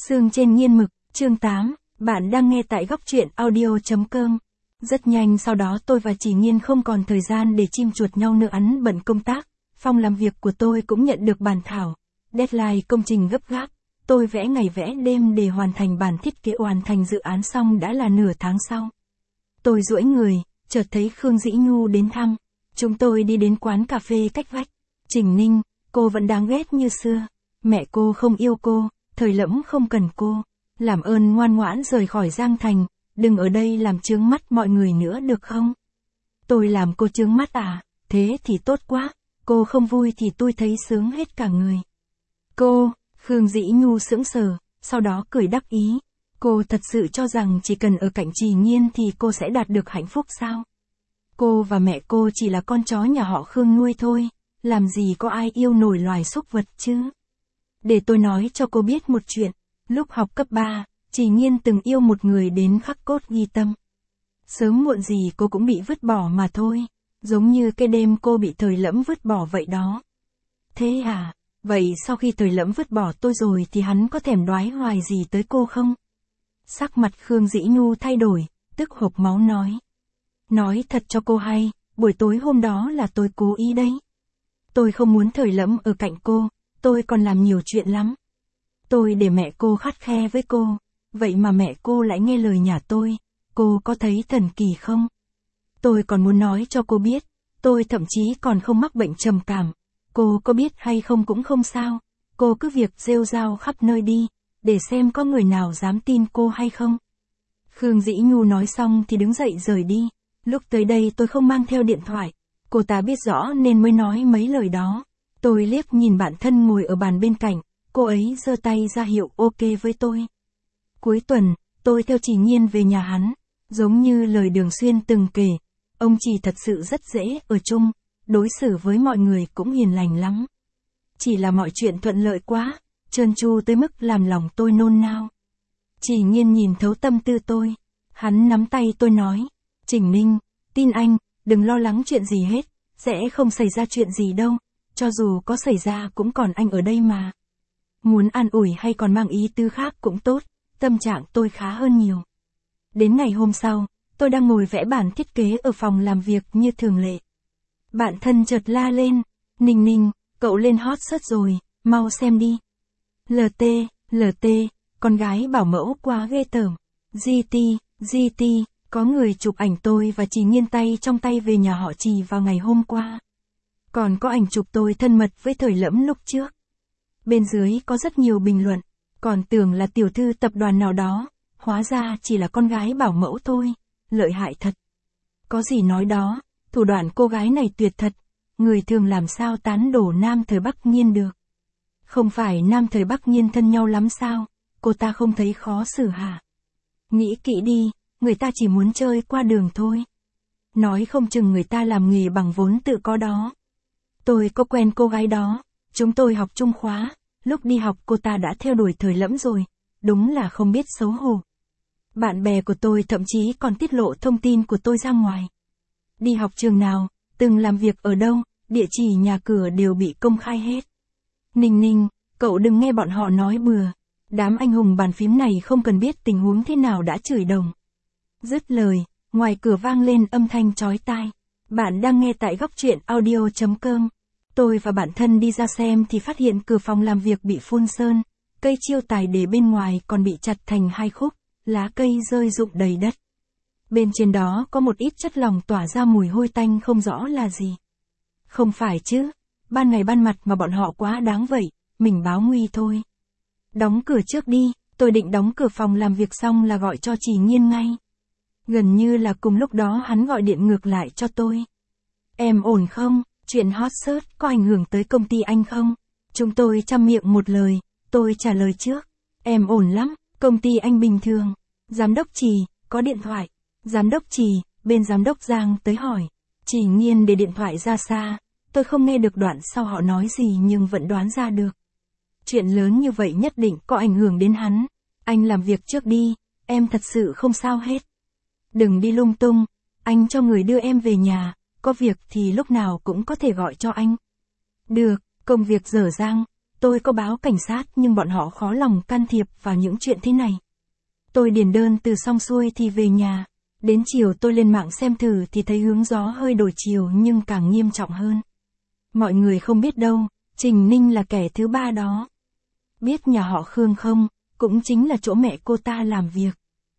Sương trên nghiên mực, chương 8, bạn đang nghe tại góc truyện audio.com. Rất nhanh sau đó tôi và Chỉ Nghiên không còn thời gian để chim chuột nhau nữa, ắn bận công tác. Phòng làm việc của tôi cũng nhận được bản thảo. Deadline công trình gấp gáp. Tôi vẽ ngày vẽ đêm để hoàn thành bản thiết kế, hoàn thành dự án xong đã là nửa tháng sau. Tôi duỗi người, chợt thấy Khương Dĩ Nhu đến thăm. Chúng tôi đi đến quán cà phê cách vách. Trình Ninh, cô vẫn đáng ghét như xưa. Mẹ cô không yêu cô, Thời Lẫm không cần cô. Làm ơn ngoan ngoãn rời khỏi Giang Thành, đừng ở đây làm chướng mắt mọi người nữa được không? Tôi làm cô chướng mắt à? Thế thì tốt quá. Cô không vui thì tôi thấy sướng hết cả người. Cô, Khương Dĩ Nhu sững sờ, sau đó cười đắc ý. Cô thật sự cho rằng chỉ cần ở cạnh Trì Nghiên thì cô sẽ đạt được hạnh phúc sao? Cô và mẹ cô chỉ là con chó nhà họ Khương nuôi thôi, làm gì có ai yêu nổi loài súc vật chứ? Để tôi nói cho cô biết một chuyện, lúc học cấp 3, Trì Nghiên từng yêu một người đến khắc cốt ghi tâm. Sớm muộn gì cô cũng bị vứt bỏ mà thôi, giống như cái đêm cô bị Thời Lẫm vứt bỏ vậy đó. Thế à, vậy sau khi Thời Lẫm vứt bỏ tôi rồi thì hắn có thèm đoái hoài gì tới cô không? Sắc mặt Khương Dĩ Nhu thay đổi, tức hộc máu nói. Nói thật cho cô hay, buổi tối hôm đó là tôi cố ý đấy. Tôi không muốn Thời Lẫm ở cạnh cô, tôi còn làm nhiều chuyện lắm. Tôi để mẹ cô khắt khe với cô, vậy mà mẹ cô lại nghe lời nhà tôi, cô có thấy thần kỳ không? Tôi còn muốn nói cho cô biết, tôi thậm chí còn không mắc bệnh trầm cảm, cô có biết hay không cũng không sao, cô cứ việc rêu rao khắp nơi đi, để xem có người nào dám tin cô hay không. Khương Dĩ Nhu nói xong thì đứng dậy rời đi, lúc tới đây tôi không mang theo điện thoại, cô ta biết rõ nên mới nói mấy lời đó. Tôi liếc nhìn bạn thân ngồi ở bàn bên cạnh, cô ấy giơ tay ra hiệu ok với tôi. Cuối tuần, tôi theo Trì Nghiên về nhà hắn, giống như lời Đường Xuyên từng kể, ông Trì thật sự rất dễ ở chung, đối xử với mọi người cũng hiền lành lắm. Chỉ là mọi chuyện thuận lợi quá, trơn tru tới mức làm lòng tôi nôn nao. Trì Nghiên nhìn thấu tâm tư tôi, hắn nắm tay tôi nói, Trình Ninh, tin anh, đừng lo lắng chuyện gì hết, sẽ không xảy ra chuyện gì đâu, cho dù có xảy ra cũng còn anh ở đây mà. Muốn an ủi hay còn mang ý tư khác cũng tốt, tâm trạng tôi khá hơn nhiều. Đến ngày hôm sau, tôi đang ngồi vẽ bản thiết kế ở phòng làm việc như thường lệ. Bạn thân chợt la lên, Ninh Ninh, cậu lên hot search rồi, mau xem đi. LT, con gái bảo mẫu quá ghê tởm. GT, có người chụp ảnh tôi và Trì Nghiên tay trong tay về nhà họ Trì vào ngày hôm qua. Còn có ảnh chụp tôi thân mật với Thời Lẫm lúc trước. Bên dưới có rất nhiều bình luận, còn tưởng là tiểu thư tập đoàn nào đó, hóa ra chỉ là con gái bảo mẫu thôi, lợi hại thật. Có gì nói đó, thủ đoạn cô gái này tuyệt thật, người thường làm sao tán đổ Nam Thời Bắc Nghiên được. Không phải Nam Thời Bắc Nghiên thân nhau lắm sao, cô ta không thấy khó xử hả? Nghĩ kỹ đi, người ta chỉ muốn chơi qua đường thôi. Nói không chừng người ta làm nghề bằng vốn tự có đó. Tôi có quen cô gái đó, chúng tôi học chung khóa, lúc đi học cô ta đã theo đuổi Thời Lẫm rồi, đúng là không biết xấu hổ. Bạn bè của tôi thậm chí còn tiết lộ thông tin của tôi ra ngoài. Đi học trường nào, từng làm việc ở đâu, địa chỉ nhà cửa đều bị công khai hết. Ninh Ninh, cậu đừng nghe bọn họ nói bừa, đám anh hùng bàn phím này không cần biết tình huống thế nào đã chửi đồng. Dứt lời, ngoài cửa vang lên âm thanh chói tai. Bạn đang nghe tại góc truyện audio.com. Tôi và bạn thân đi ra xem thì phát hiện cửa phòng làm việc bị phun sơn, cây chiêu tài để bên ngoài còn bị chặt thành hai khúc, lá cây rơi rụng đầy đất. Bên trên đó có một ít chất lỏng tỏa ra mùi hôi tanh không rõ là gì. Không phải chứ, ban ngày ban mặt mà bọn họ quá đáng vậy, mình báo nguy thôi. Đóng cửa trước đi, tôi định đóng cửa phòng làm việc xong là gọi cho Trì Nghiên ngay. Gần như là cùng lúc đó hắn gọi điện ngược lại cho tôi. Em ổn không? Chuyện hot search có ảnh hưởng tới công ty anh không? Chúng tôi chăm miệng một lời, tôi trả lời trước. Em ổn lắm, công ty anh bình thường. Giám đốc Trì, có điện thoại. Giám đốc Trì, bên giám đốc Giang tới hỏi. Trì Nghiên để điện thoại ra xa. Tôi không nghe được đoạn sau họ nói gì nhưng vẫn đoán ra được. Chuyện lớn như vậy nhất định có ảnh hưởng đến hắn. Anh làm việc trước đi, em thật sự không sao hết. Đừng đi lung tung, anh cho người đưa em về nhà, có việc thì lúc nào cũng có thể gọi cho anh. Được, công việc dở dang, Tôi có báo cảnh sát nhưng bọn họ khó lòng can thiệp vào những chuyện thế này. Tôi điền đơn từ xong xuôi thì về nhà. Đến chiều tôi lên mạng xem thử thì thấy hướng gió hơi đổi chiều nhưng càng nghiêm trọng hơn. Mọi người không biết đâu, Trình Ninh là kẻ thứ ba đó. Biết nhà họ Khương không, cũng chính là chỗ mẹ cô ta làm việc.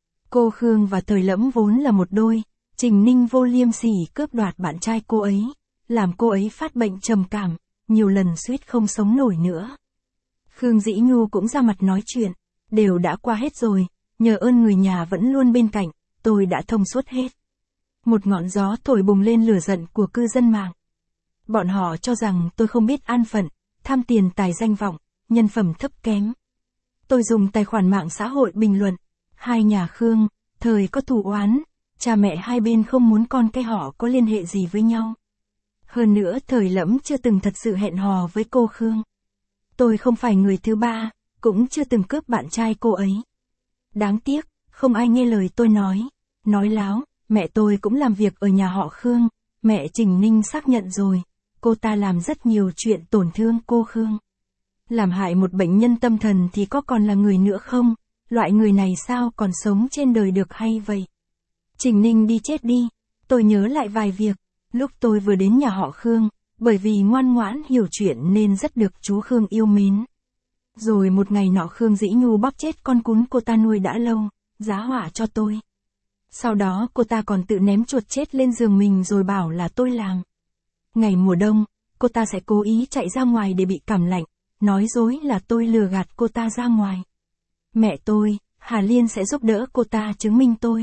Cô Khương và Thời Lẫm vốn là một đôi, Trình Ninh vô liêm sỉ cướp đoạt bạn trai cô ấy, làm cô ấy phát bệnh trầm cảm, nhiều lần suýt không sống nổi nữa. Khương Dĩ Nhu cũng ra mặt nói chuyện, đều đã qua hết rồi, nhờ ơn người nhà vẫn luôn bên cạnh, tôi đã thông suốt hết. Một ngọn gió thổi bùng lên lửa giận của cư dân mạng. Bọn họ cho rằng tôi không biết an phận, tham tiền tài danh vọng, nhân phẩm thấp kém. Tôi dùng tài khoản mạng xã hội bình luận, hai nhà Khương, Thời có thù oán, cha mẹ hai bên không muốn con cái họ có liên hệ gì với nhau. Hơn nữa Thời Lẫm chưa từng thật sự hẹn hò với cô Khương. Tôi không phải người thứ ba, cũng chưa từng cướp bạn trai cô ấy. Đáng tiếc, không ai nghe lời tôi nói láo, mẹ tôi cũng làm việc ở nhà họ Khương, mẹ Trình Ninh xác nhận rồi, cô ta làm rất nhiều chuyện tổn thương cô Khương. Làm hại một bệnh nhân tâm thần thì có còn là người nữa không, loại người này sao còn sống trên đời được hay vậy? Trình Ninh đi chết đi, tôi nhớ lại vài việc, lúc tôi vừa đến nhà họ Khương, bởi vì ngoan ngoãn hiểu chuyện nên rất được chú Khương yêu mến. Rồi một ngày nọ Khương Dĩ Nhu bóp chết con cún cô ta nuôi đã lâu, giá họa cho tôi. Sau đó cô ta còn tự ném chuột chết lên giường mình rồi bảo là tôi làm. Ngày mùa đông, cô ta sẽ cố ý chạy ra ngoài để bị cảm lạnh, nói dối là tôi lừa gạt cô ta ra ngoài. Mẹ tôi, Hà Liên sẽ giúp đỡ cô ta chứng minh tôi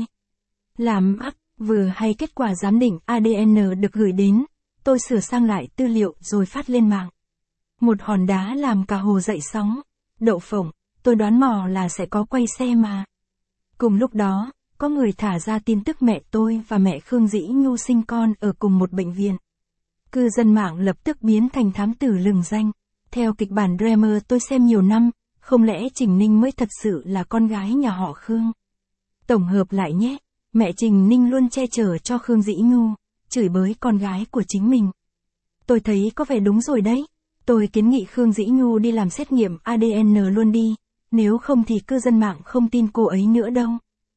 làm ác, vừa hay kết quả giám định ADN được gửi đến, tôi sửa sang lại tư liệu rồi phát lên mạng. Một hòn đá làm cả hồ dậy sóng, đậu phộng, tôi đoán mò là sẽ có quay xe mà. Cùng lúc đó, có người thả ra tin tức mẹ tôi và mẹ Khương Dĩ Nhu sinh con ở cùng một bệnh viện. Cư dân mạng lập tức biến thành thám tử lừng danh. Theo kịch bản drama tôi xem nhiều năm, không lẽ Trình Ninh mới thật sự là con gái nhà họ Khương? Tổng hợp lại nhé, mẹ Trình Ninh luôn che chở cho Khương Dĩ Nhu, chửi bới con gái của chính mình. Tôi thấy có vẻ đúng rồi đấy. Tôi kiến nghị Khương Dĩ Nhu đi làm xét nghiệm ADN luôn đi, nếu không thì cư dân mạng không tin cô ấy nữa đâu.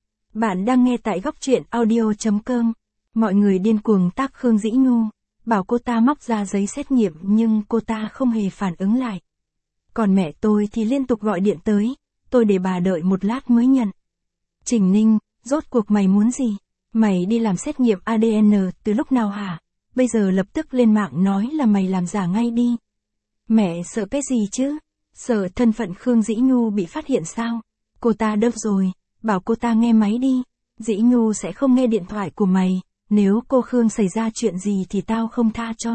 Bạn đang nghe tại góc truyện audio.com. Mọi người điên cuồng tác Khương Dĩ Nhu, bảo cô ta móc ra giấy xét nghiệm nhưng cô ta không hề phản ứng lại. Còn mẹ tôi thì liên tục gọi điện tới, tôi để bà đợi một lát mới nhận. Trình Ninh, rốt cuộc mày muốn gì? Mày đi làm xét nghiệm ADN từ lúc nào hả? Bây giờ lập tức lên mạng nói là mày làm giả ngay đi. Mẹ sợ cái gì chứ? Sợ thân phận Khương Dĩ Nhu bị phát hiện sao? Cô ta đớp rồi, bảo cô ta nghe máy đi. Dĩ Nhu sẽ không nghe điện thoại của mày, nếu cô Khương xảy ra chuyện gì thì tao không tha cho.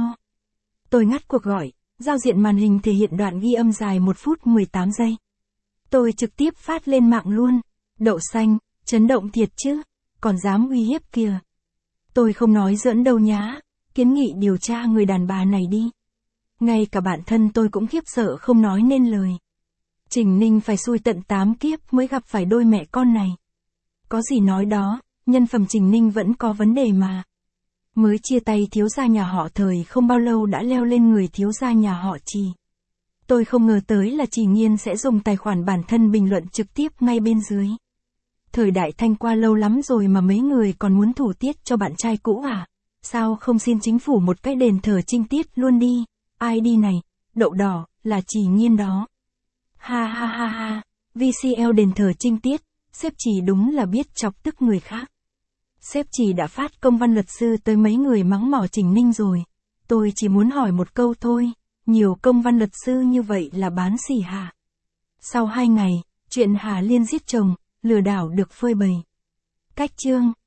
Tôi ngắt cuộc gọi, giao diện màn hình thể hiện đoạn ghi âm dài 1 phút 18 giây. Tôi trực tiếp phát lên mạng luôn. Đậu xanh, chấn động thiệt chứ, còn dám uy hiếp kìa. Tôi không nói giỡn đâu nhá, kiến nghị điều tra người đàn bà này đi. Ngay cả bản thân tôi cũng khiếp sợ không nói nên lời. Trình Ninh phải xui tận 8 kiếp mới gặp phải đôi mẹ con này. Có gì nói đó, nhân phẩm Trình Ninh vẫn có vấn đề mà. Mới chia tay thiếu gia nhà họ Thời không bao lâu đã leo lên người thiếu gia nhà họ Trì. Tôi không ngờ tới là Trì Nghiên sẽ dùng tài khoản bản thân bình luận trực tiếp ngay bên dưới. Thời đại Thanh qua lâu lắm rồi mà mấy người còn muốn thủ tiết cho bạn trai cũ à? Sao không xin chính phủ một cái đền thờ trinh tiết luôn đi? ID này, đậu đỏ, là Trì Nghiên đó. Ha ha ha ha, VCL đền thờ trinh tiết, sếp Trì đúng là biết chọc tức người khác. Sếp Trì đã phát công văn luật sư tới mấy người mắng mỏ Trình Ninh rồi. Tôi chỉ muốn hỏi một câu thôi, nhiều công văn luật sư như vậy là bán xỉ hả? Sau 2 ngày, chuyện Hà Liên giết chồng, lừa đảo được phơi bày. Cách chương